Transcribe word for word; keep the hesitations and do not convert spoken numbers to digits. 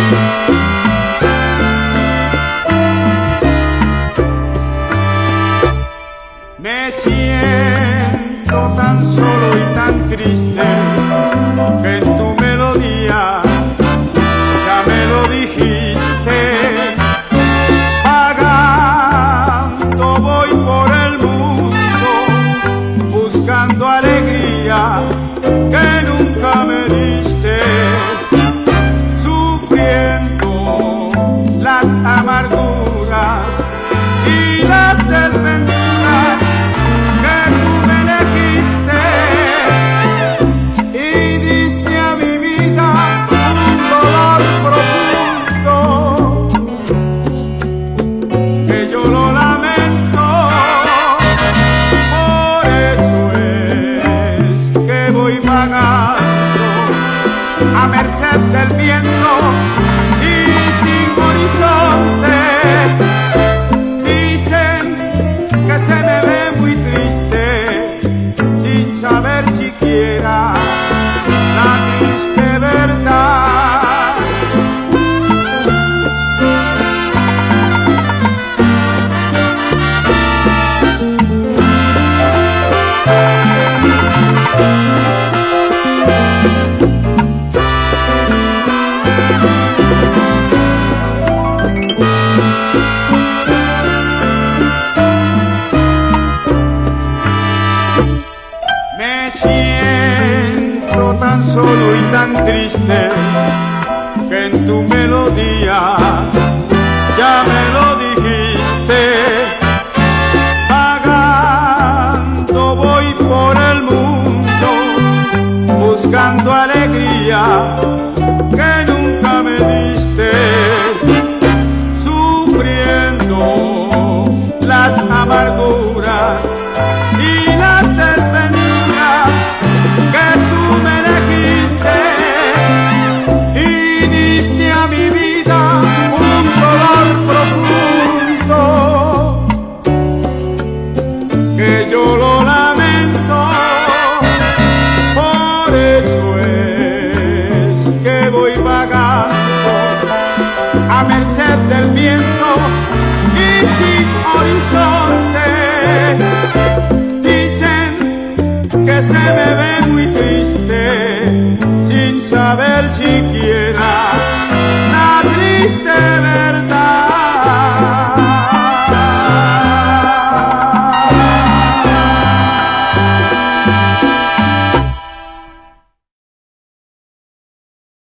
Me siento tan solo y tan triste que en tu melodía ya me lo dijiste. Vagando voy por el mundo buscando alegría que nunca me diste, sufriendo las amarguras y las desventuras que tú me elegiste, y diste a mi vida un dolor profundo que yo lo lamento. Por eso es que voy vagando a merced del viento y sin horizonte. Que se me ve muy triste sin saber siquiera la triste verdad. Me siento tan solo y tan triste que en tu melodía ya me lo